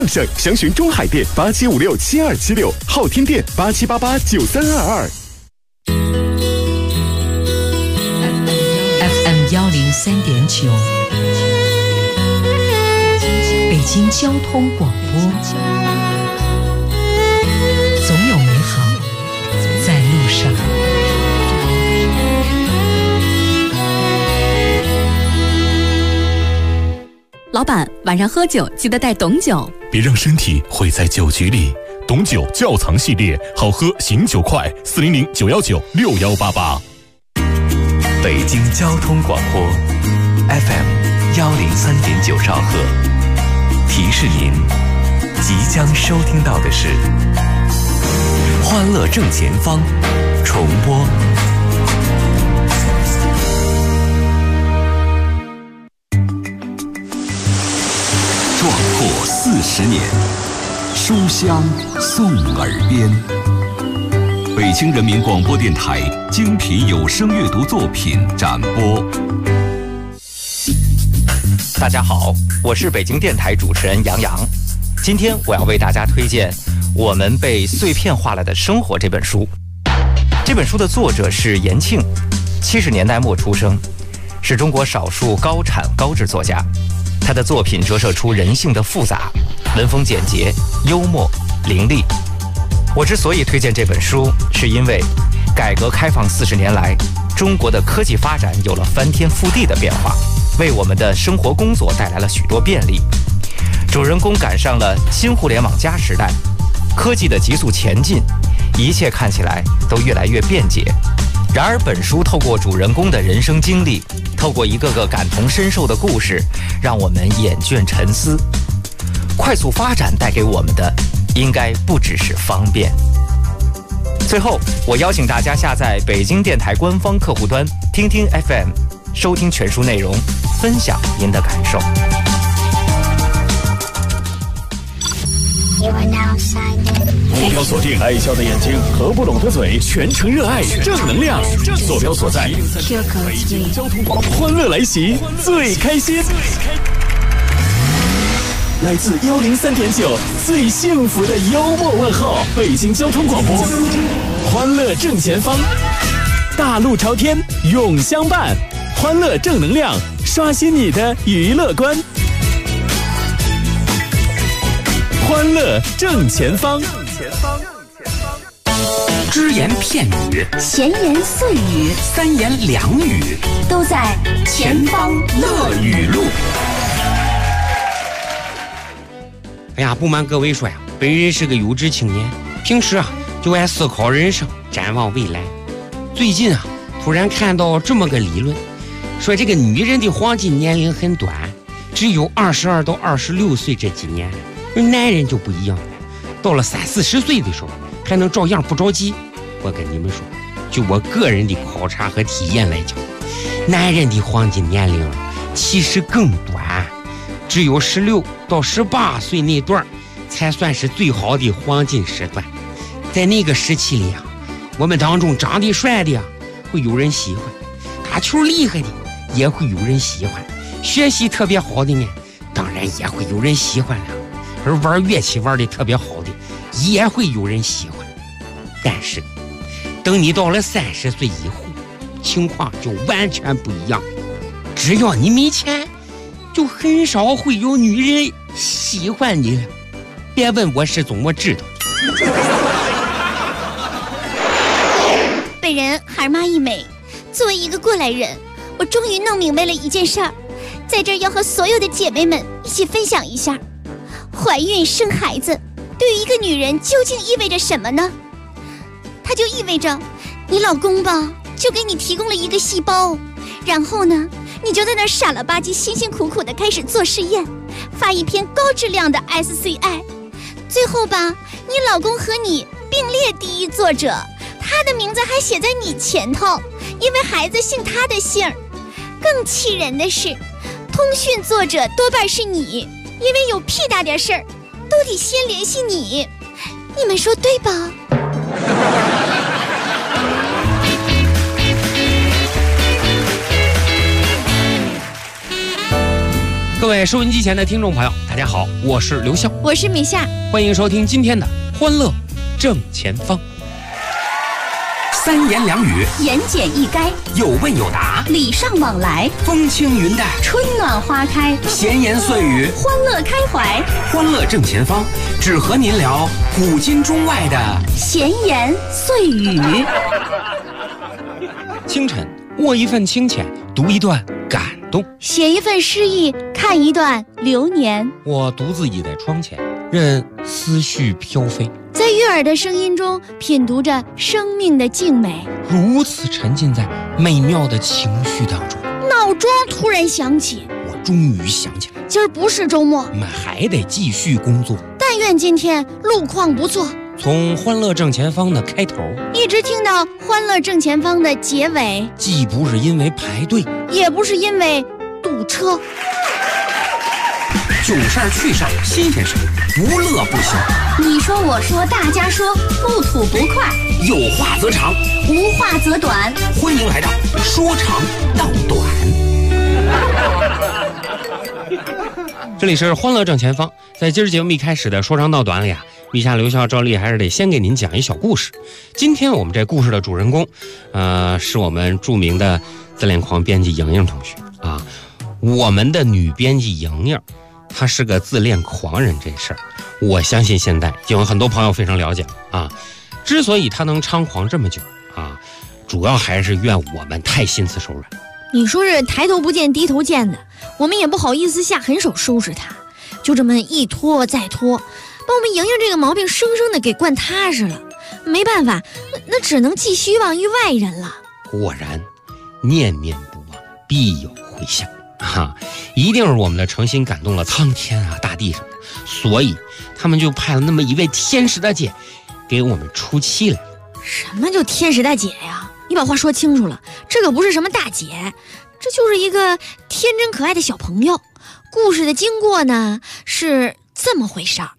省详询中海店87567276，昊天店87889322。 FM 103.9，北京交通广播，总有美好在路上。 老板，晚上喝酒记得带董酒， 别让身体毁在酒局里。董酒窖藏系列，好喝醒酒快，400-919-6188。 北京交通广播 FM 103.9兆赫，提示您即将收听到的是《欢乐正前方》重播。 壮阔40年，书香送耳边。北京人民广播电台精品有声阅读作品展播。 大家好，我是北京电台主持人杨洋。今天我要为大家推荐《我们被碎片化了的生活》这本书。这本书的作者是延庆，70年代末出生，是中国少数高产高质作家。他的作品折射出人性的复杂，文风简洁、幽默、凌厉。我之所以推荐这本书，是因为改革开放40年来，中国的科技发展有了翻天覆地的变化，为我们的生活工作带来了许多便利。主人公赶上了新互联网加时代，科技的急速前进，一切看起来都越来越便捷。然而本书透过主人公的人生经历，透过一个个感同身受的故事，让我们眼倦沉思。快速发展带给我们的应该不只是方便。最后我邀请大家下载北京电台官方客户端听听 FM， 收听全书内容，分享您的感受。 目标锁定爱笑的眼睛，合不拢的嘴，全程热爱正能量。坐标所在北京交通广播，欢乐来袭，最开心。来自103.9最幸福的幽默问候，北京交通广播，欢乐正前方，大路朝天永相伴，欢乐正能量，刷新你的娱乐观。欢乐正前方， 只言片语， 闲言碎语， 三言两语， 都在前方乐语录。 哎呀，不瞒各位说呀，本人是个有志青年，平时就爱思考人生，展望未来。最近突然看到这么个理论，说这个女人的黄金年龄很短，只有22到26岁这几年。而男人就不一样了，到了30-40岁的时候还能照样不着急。我跟你们说，就我个人的考察和体验来讲，男人的黄金年龄其实更短，只有16到18岁那段才算是最好的黄金时段。在那个时期里我们当中长得帅的会有人喜欢，打球厉害的也会有人喜欢，学习特别好的呢，当然也会有人喜欢了。而玩乐器玩的特别好的也会有人喜欢。但是等你到了30岁以后，情况就完全不一样，只要你没钱，就很少会有女人喜欢你了。别问我是怎么知道的。 本人孩妈一枚，作为一个过来人，我终于弄明白了一件事儿，在这儿要和所有的姐妹们一起分享一下。怀孕生孩子对于一个女人究竟意味着什么呢？它就意味着你老公吧就给你提供了一个细胞，然后呢你就在那儿傻了吧唧辛辛苦苦的开始做实验，发一篇高质量的 SCI， 最后吧你老公和你并列第一作者，他的名字还写在你前头，因为孩子姓他的姓儿。更气人的是，通讯作者多半是你，因为有屁大点事儿都得先联系你，你们说对吧？ 各位收音机前的听众朋友， 大家好，我是刘笑， 我是米夏， 欢迎收听今天的欢乐正前方。 三言两语， 言简意赅， 有问有答， 礼尚往来， 风轻云淡， 春暖花开， 闲言碎语， 欢乐开怀。 欢乐正前方，只和您聊古今中外的闲言碎语。 清晨，握一份清浅，读一段感动， 写一份诗意，看一段流年。 我独自倚在窗前，任思绪飘飞， 在悦耳的声音中品读着生命的静美， 如此沉浸在美妙的情绪当中。 闹钟突然响起， 我终于想起来， 今儿不是周末， 我们还得继续工作。 但愿今天路况不错。 从欢乐正前方的开头， 一直听到欢乐正前方的结尾， 既不是因为排队， 也不是因为堵车。 囧事儿趣事儿新鲜事儿，不乐不休。 你说我说大家说，不吐不快， 有话则长， 无话则短。 欢迎来到说长道短。 这里是欢乐正前方。在今儿节目一开始的说长道短里啊，米夏、刘笑、赵丽还是得先给您讲一小故事。今天我们这故事的主人公，是我们著名的自恋狂编辑莹莹同学啊。我们的女编辑莹莹，她是个自恋狂人，这事儿我相信现在已经有很多朋友非常了解啊。之所以她能猖狂这么久啊，主要还是怨我们太心慈手软。 你说是抬头不见低头见的，我们也不好意思下狠手收拾她，就这么一拖再拖，把我们莹莹这个毛病生生的给惯踏实了。没办法，那只能寄希望于外人了。 果然，念念不忘，必有回响啊！一定是我们的诚心感动了苍天啊、大地什么的，所以他们就派了那么一位天使大姐给我们出气来了。 什么叫天使大姐呀？你把话说清楚了，这可不是什么大姐，这就是一个天真可爱的小朋友。故事的经过呢，是这么回事儿。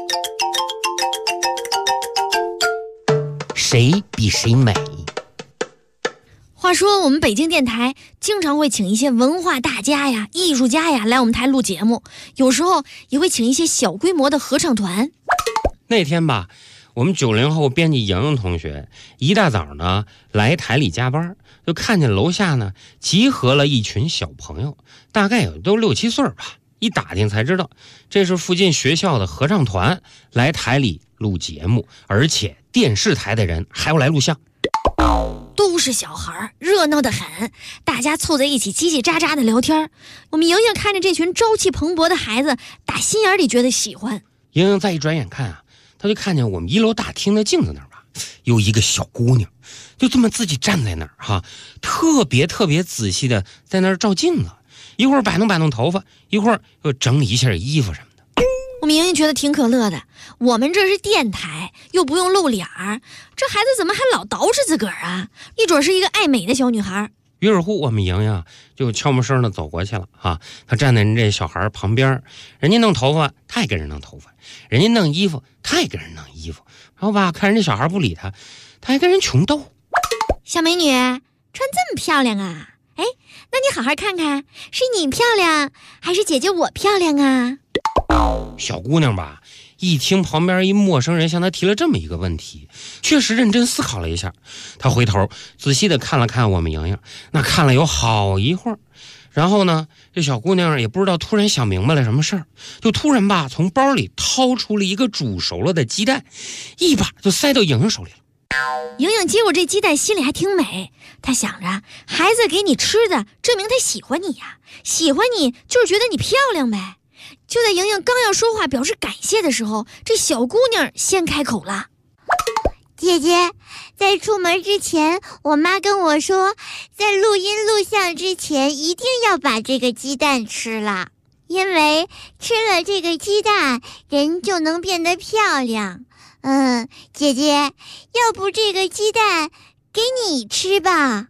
谁比谁美？ 话说我们北京电台经常会请一些文化大家呀、艺术家呀来我们台录节目，有时候也会请一些小规模的合唱团。 那天吧，我们90后编辑莹莹同学一大早呢来台里加班，就看见楼下呢集合了一群小朋友，大概有都6、7岁吧。一打听才知道，这是附近学校的合唱团来台里录节目，而且电视台的人还要来录像。 都是小孩，热闹得很，大家凑在一起叽叽喳喳的聊天。我们莹莹看着这群朝气蓬勃的孩子，打心眼里觉得喜欢。 莹莹再一转眼看啊，她就看见我们1楼大厅的镜子那儿吧，有一个小姑娘，就这么自己站在那儿哈，特别仔细的在那儿照镜子，一会儿摆弄头发，一会儿又整理一下衣服什么的。 我们莹莹觉得挺可乐的，我们这是电台，又不用露脸儿，这孩子怎么还老捯饬自个儿啊？一准是一个爱美的小女孩。 于是乎，我们莹莹就悄没声的走过去了啊。她站在人这小孩旁边，人家弄头发，她也跟人弄头发；人家弄衣服，她也跟人弄衣服。然后吧，看人家小孩不理她，她还跟人穷斗。 小美女，穿这么漂亮啊？哎，那你好好看看，是你漂亮，还是姐姐我漂亮啊？ 小姑娘吧，一听旁边一陌生人向她提了这么一个问题，确实认真思考了一下。她回头仔细的看了看我们莹莹，那看了有好一会儿。然后呢，这小姑娘也不知道突然想明白了什么事儿，就突然吧从包里掏出了一个煮熟了的鸡蛋，一把就塞到莹莹手里了。 莹莹接过这鸡蛋，心里还挺美。她想着，孩子给你吃的，证明他喜欢你呀，喜欢你就是觉得你漂亮呗。就在莹莹刚要说话表示感谢的时候，这小姑娘先开口了：“ 姐姐，在出门之前，我妈跟我说，在录音录像之前一定要把这个鸡蛋吃了，因为吃了这个鸡蛋，人就能变得漂亮。姐姐，要不这个鸡蛋给你吃吧。”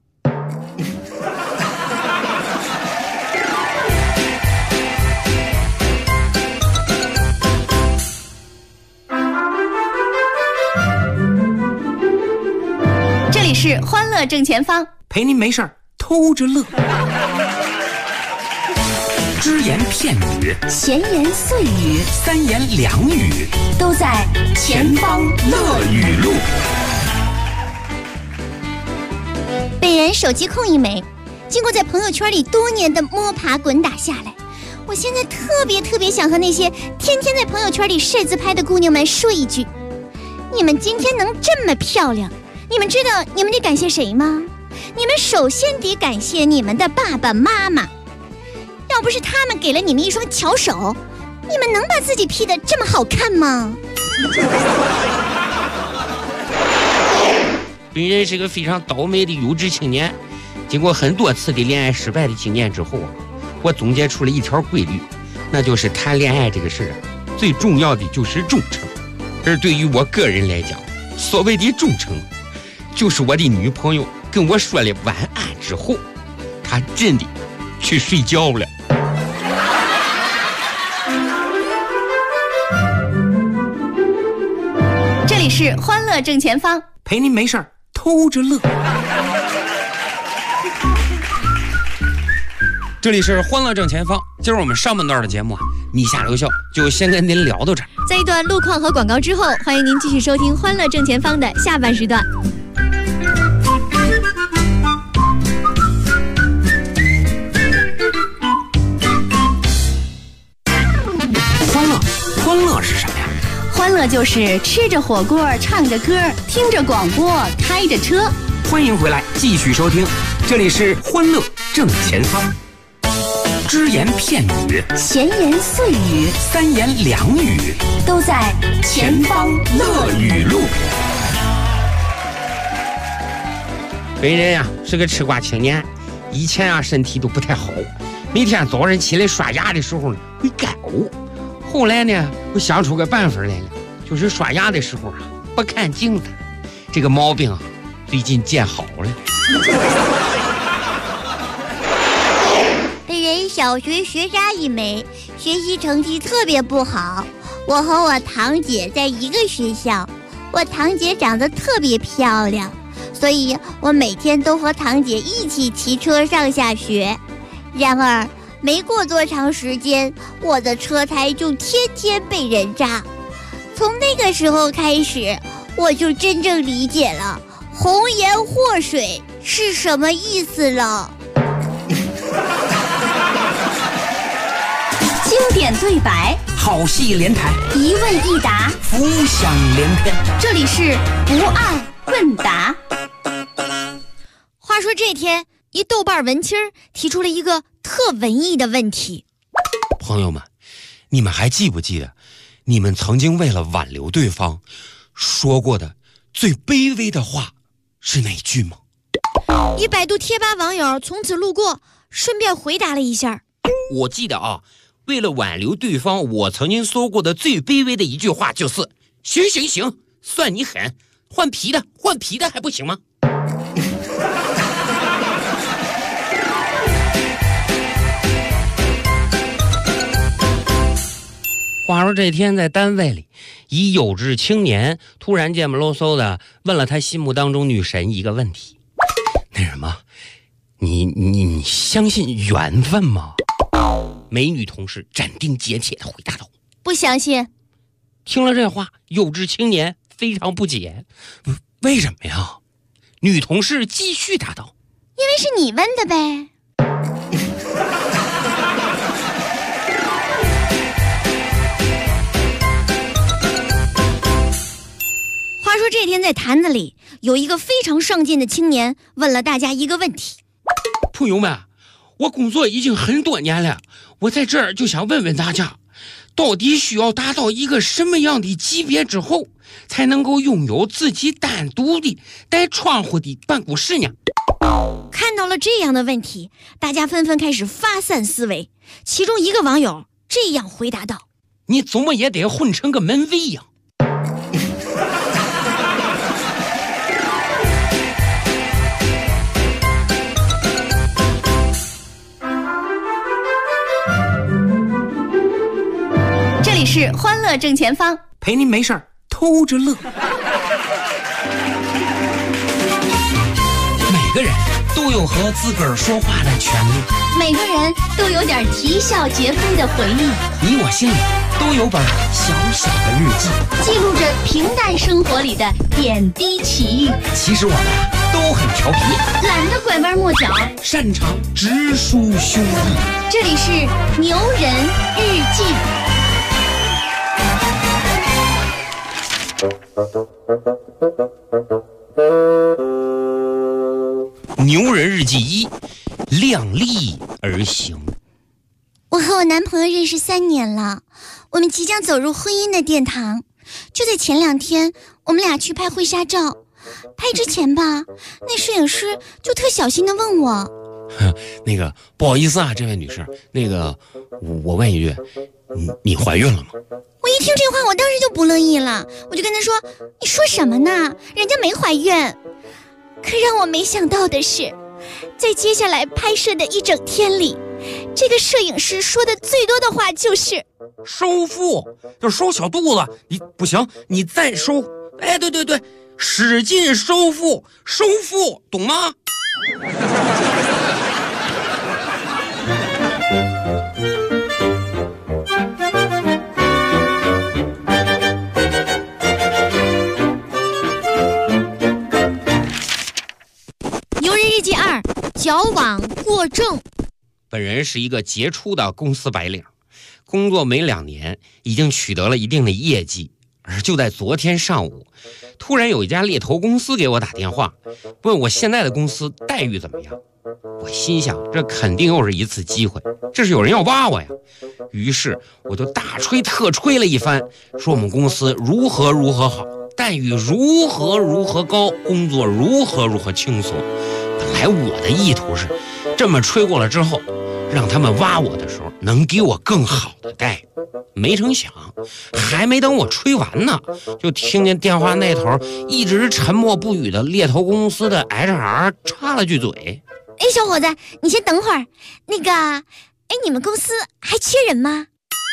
这里是欢乐正前方， 陪您没事偷着乐。 只言片语， 闲言碎语， 三言两语， 都在前方乐语录。 本人手机控一枚，经过在朋友圈里多年的摸爬滚打下来，我现在特别想和那些天天在朋友圈里晒自拍的姑娘们说一句：你们今天能这么漂亮，你们知道你们得感谢谁吗？你们首先得感谢你们的爸爸妈妈，要不是他们给了你们一双巧手，你们能把自己 P 得这么好看吗？ 本人是个非常倒霉的优质青年，经过很多次的恋爱失败的经验之后啊，我总结出了一条规律，那就是谈恋爱这个事最重要的就是忠诚。而对于我个人来讲，所谓的忠诚，就是我的女朋友跟我说了晚安之后，她真的去睡觉了。 这里是欢乐正前方， 陪您没事儿偷着乐。 这里是欢乐正前方，今儿我们上半段的节目米下留校就先跟您聊到这儿。 在一段路况和广告之后，欢迎您继续收听欢乐正前方的下半时段。 欢乐是什么呀？ 欢乐就是吃着火锅，唱着歌，听着广播，开着车。 欢迎回来，继续收听，这里是欢乐正前方。只言片语， 闲言碎语， 三言两语， 都在前方乐语录。 本人呀是个吃瓜青年，以前身体都不太好，每天早上起来刷牙的时候会干呕。后来呢，我想出个办法来了，就是刷牙的时候不看镜子，这个毛病最近见好了。 本人小学学渣一枚，学习成绩特别不好。我和我堂姐在一个学校，我堂姐长得特别漂亮，所以我每天都和堂姐一起骑车上下学。然而没过多长时间，我的车胎就天天被人炸。从那个时候开始，我就真正理解了红颜祸水是什么意思了。 经典对白， 好戏连台， 一问一答， 浮想联翩。 这里是不二问答。 话说这天，一豆瓣文青提出了一个特文艺的问题： 朋友们，你们还记不记得你们曾经为了挽留对方说过的最卑微的话是哪句吗？ 一百度贴吧网友从此路过顺便回答了一下。 我记得为了挽留对方，我曾经说过的最卑微的一句话就是行，算你狠，换皮的还不行吗？话说这天在单位里，一有志青年突然间不啰嗦的问了他心目当中女神一个问题：那什么，你相信缘分吗？美女同事斩钉截铁的回答道： 不相信。 听了这话，有志青年非常不解，为什么呀？女同事继续答道： 因为是你问的呗。话说这天在坛子里，有一个非常上进的青年问了大家一个问题： 朋友们，我工作已经很多年了，我在这儿就想问问大家，到底需要达到一个什么样的级别之后，才能够拥有自己单独的带窗户的办公室呢？ 看到了这样的问题，大家纷纷开始发散思维。其中一个网友这样回答道： 你怎么也得混成个门卫呀。 这里是欢乐正前方， 陪您没事儿偷着乐。每个人都有和自个儿说话的权利， 每个人都有点啼笑皆非的回忆， 你我心里都有本小小的日记， 记录着平淡生活里的点滴奇遇。 其实我们都很调皮， 懒得拐弯抹角， 擅长直抒胸臆。 这里是牛人日记。 牛人日记1，量力而行。 我和我男朋友认识3年了，我们即将走入婚姻的殿堂。就在前2天，我们俩去拍婚纱照，拍之前吧，那摄影师就特小心地问我：“ 那个不好意思啊，这位女士，那个我问一句，你怀孕了吗？” 我一听这话，我当时就不乐意了，我就跟他说：“你说什么呢？人家没怀孕。”可让我没想到的是，在接下来拍摄的1整天里，这个摄影师说的最多的话就是收腹，就是收小肚子，你不行，你再收，哎，对，使劲收腹，懂吗？ 日记2，矫枉过正。 本人是一个杰出的公司白领，工作没2年，已经取得了一定的业绩。而就在昨天上午，突然有一家猎头公司给我打电话，问我现在的公司待遇怎么样。我心想，这肯定又是一次机会，这是有人要挖我呀。于是我就大吹特吹了一番，说我们公司如何好，待遇如何高，工作如何轻松。本来我的意图是这么吹过了之后，让他们挖我的时候能给我更好的待遇。没成想，还没等我吹完呢，就听见电话那头一直沉默不语的猎头公司的 HR 插了句嘴：“ 哎，小伙子，你先等会儿。那个，你们公司还缺人吗？”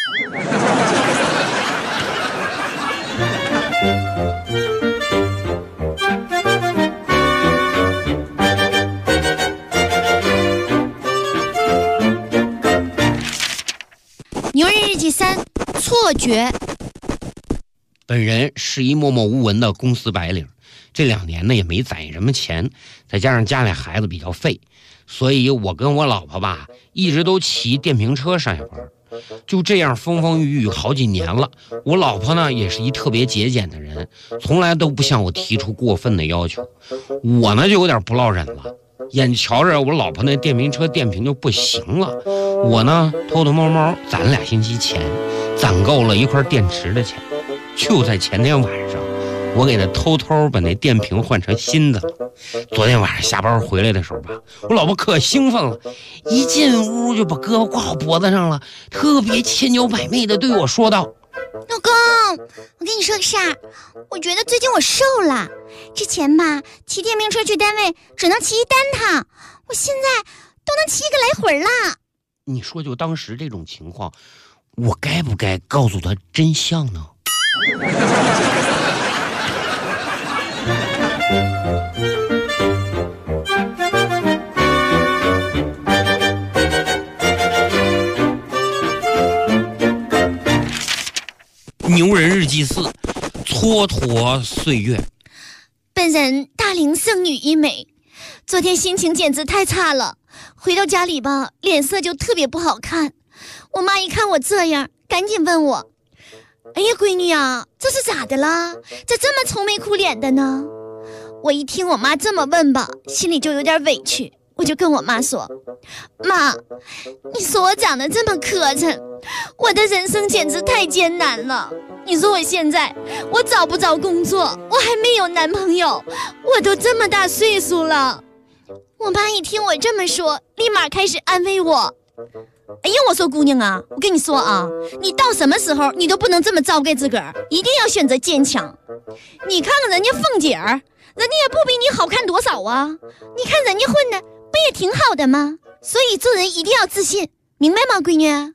牛人日记3，错觉。 本人是一默默无闻的公司白领，这2年呢也没攒什么钱，再加上家里孩子比较废，所以我跟我老婆吧一直都骑电瓶车上下班，就这样风风雨雨好几年了。我老婆呢也是一特别节俭的人，从来都不向我提出过分的要求，我呢就有点不落忍了。眼瞧着我老婆那电瓶车电瓶就不行了，我呢偷偷摸摸攒了2星期钱，攒够了一块电池的钱。就在前天晚上，我给他偷偷把那电瓶换成新的了。昨天晚上下班回来的时候吧，我老婆可兴奋了，一进屋就把胳膊挂我脖子上了，特别千娇百媚的对我说道：“ 老公，我跟你说个事儿，我觉得最近我瘦了。之前吧，骑电瓶车去单位只能骑1单趟，我现在都能骑1个来回了。” 你说就当时这种情况，我该不该告诉他真相呢？牛人日记4，蹉跎岁月。 本人大龄剩女一枚，昨天心情简直太差了，回到家里吧，脸色就特别不好看。我妈一看我这样，赶紧问我：“哎呀，闺女啊，这是咋的了？咋这么愁眉苦脸的呢？”我一听我妈这么问吧，心里就有点委屈，我就跟我妈说：“妈，你说我长得这么磕碜，我的人生简直太艰难了。你说我现在我找不着工作，我还没有男朋友，我都这么大岁数了。”我妈一听我这么说，立马开始安慰我：“哎呀，我说姑娘啊，我跟你说啊，你到什么时候你都不能这么糟践自个儿，一定要选择坚强。你看看人家凤姐儿，人家也不比你好看多少啊，你看人家混的不也挺好的吗？所以做人一定要自信，明白吗，闺女？”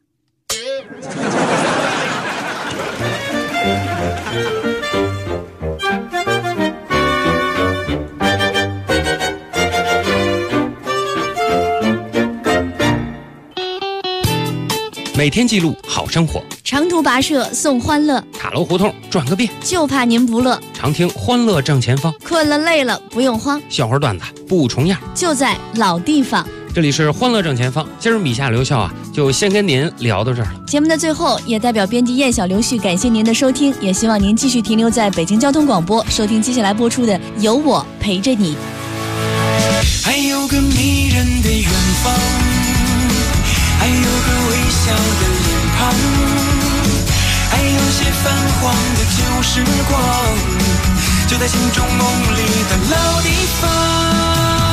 每天记录好生活。 长途跋涉送欢乐， 塔楼胡同转个遍， 就怕您不乐。 常听欢乐正前方， 困了累了不用慌， 笑话段子不重样， 就在老地方。 这里是欢乐正前方，今儿米夏留校就先跟您聊到这儿了。 节目的最后，也代表编辑燕小刘旭感谢您的收听，也希望您继续停留在北京交通广播，收听接下来播出的《有我陪着你》。 还有个迷人的远方，还有个微笑的脸庞，还有些泛黄的旧时光，就在心中梦里的老地方。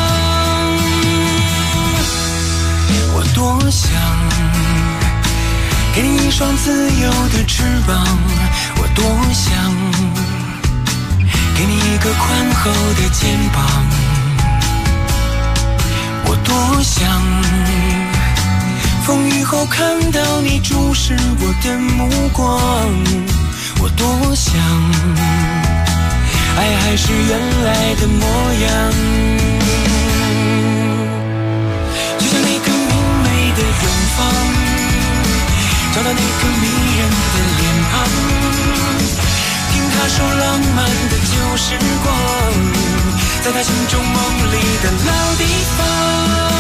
我多想给你一双自由的翅膀，我多想给你一个宽厚的肩膀，我多想风雨后看到你注视我的目光，我多想爱还是原来的模样，就像那个明媚的远方，找到那个迷人的脸庞，听他说浪漫的旧时光，在他心中梦里的老地方。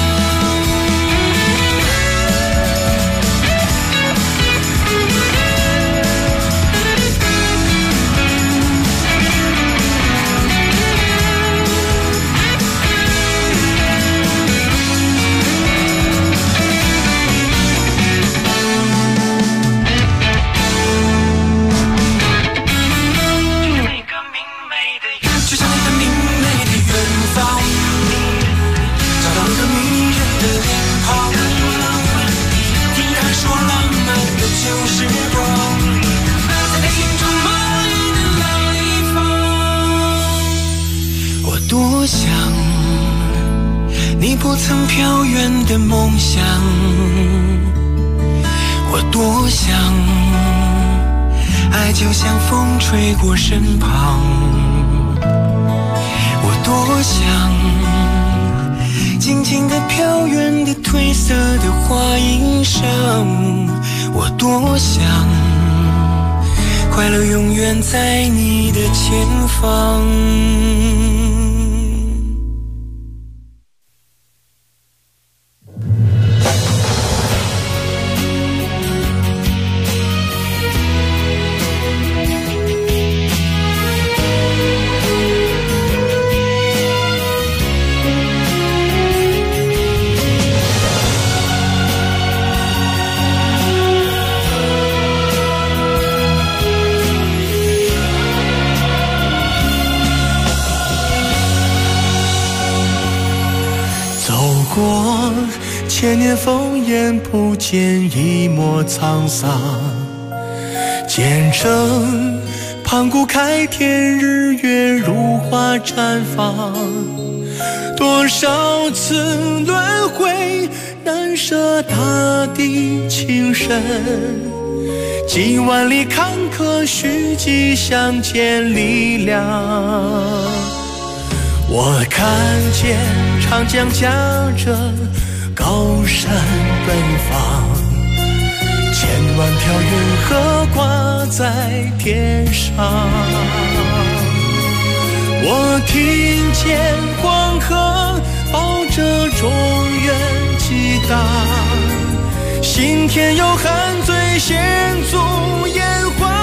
多想你不曾飘远的梦想，我多想爱就像风吹过身旁，我多想静静地飘远的褪色的花衣裳，我多想快乐永远在你的前方。 千年烽烟不见一抹沧桑，见证盘古开天，日月如花绽放，多少次轮回难舍大地情深，几万里坎坷虚迹相见力量。我看见长江夹着高山奔放，千万条云河挂在天上，我听见黄河抱着中原激荡，心田有汉醉先祖炎黄。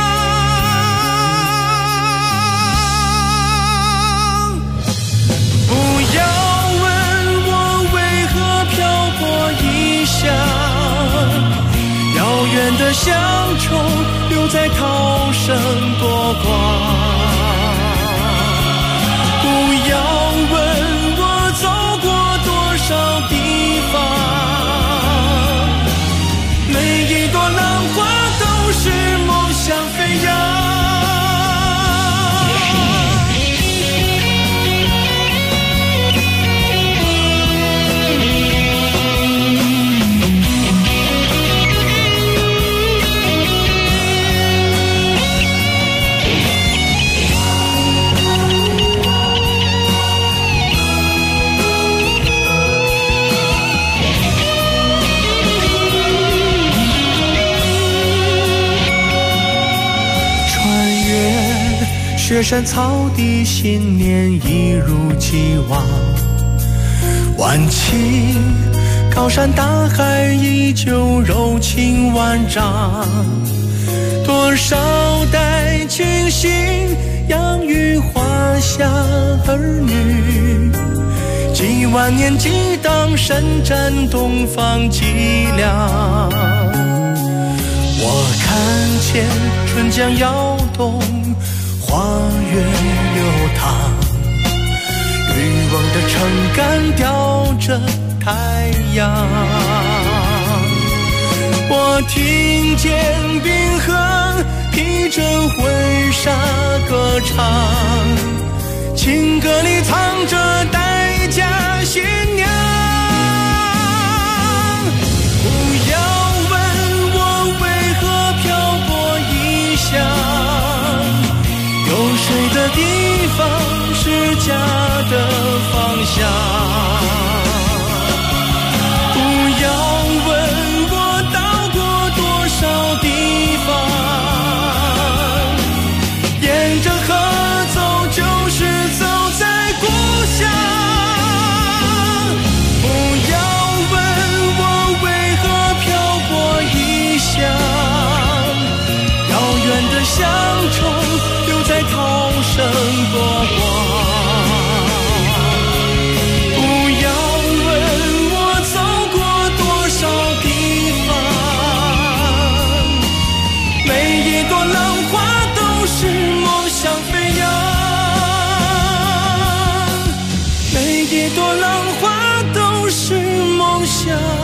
不要问我为何漂泊异乡，遥远的乡愁留在涛声多光。不要问我走过多少地方，每一朵浪花都是梦想飞扬。 雪山草地，新年一如既往。晚晴，高山大海依旧柔情万丈。多少代群星养育华夏儿女，几万年激荡，神战东方脊梁。我看见春江摇动，花月流淌，渔翁的撑杆吊着太阳。我听见冰河披着婚纱歌唱，情歌里藏着待嫁新娘。不要问我为何漂泊异乡，有水的地方是家的方向。不要问我到过多少地方，沿着河走就是走在故乡。不要问我为何漂泊异乡，遥远的乡愁留在涛声波光。不要问我走过多少地方，每一朵浪花都是梦想飞扬，每一朵浪花都是梦想。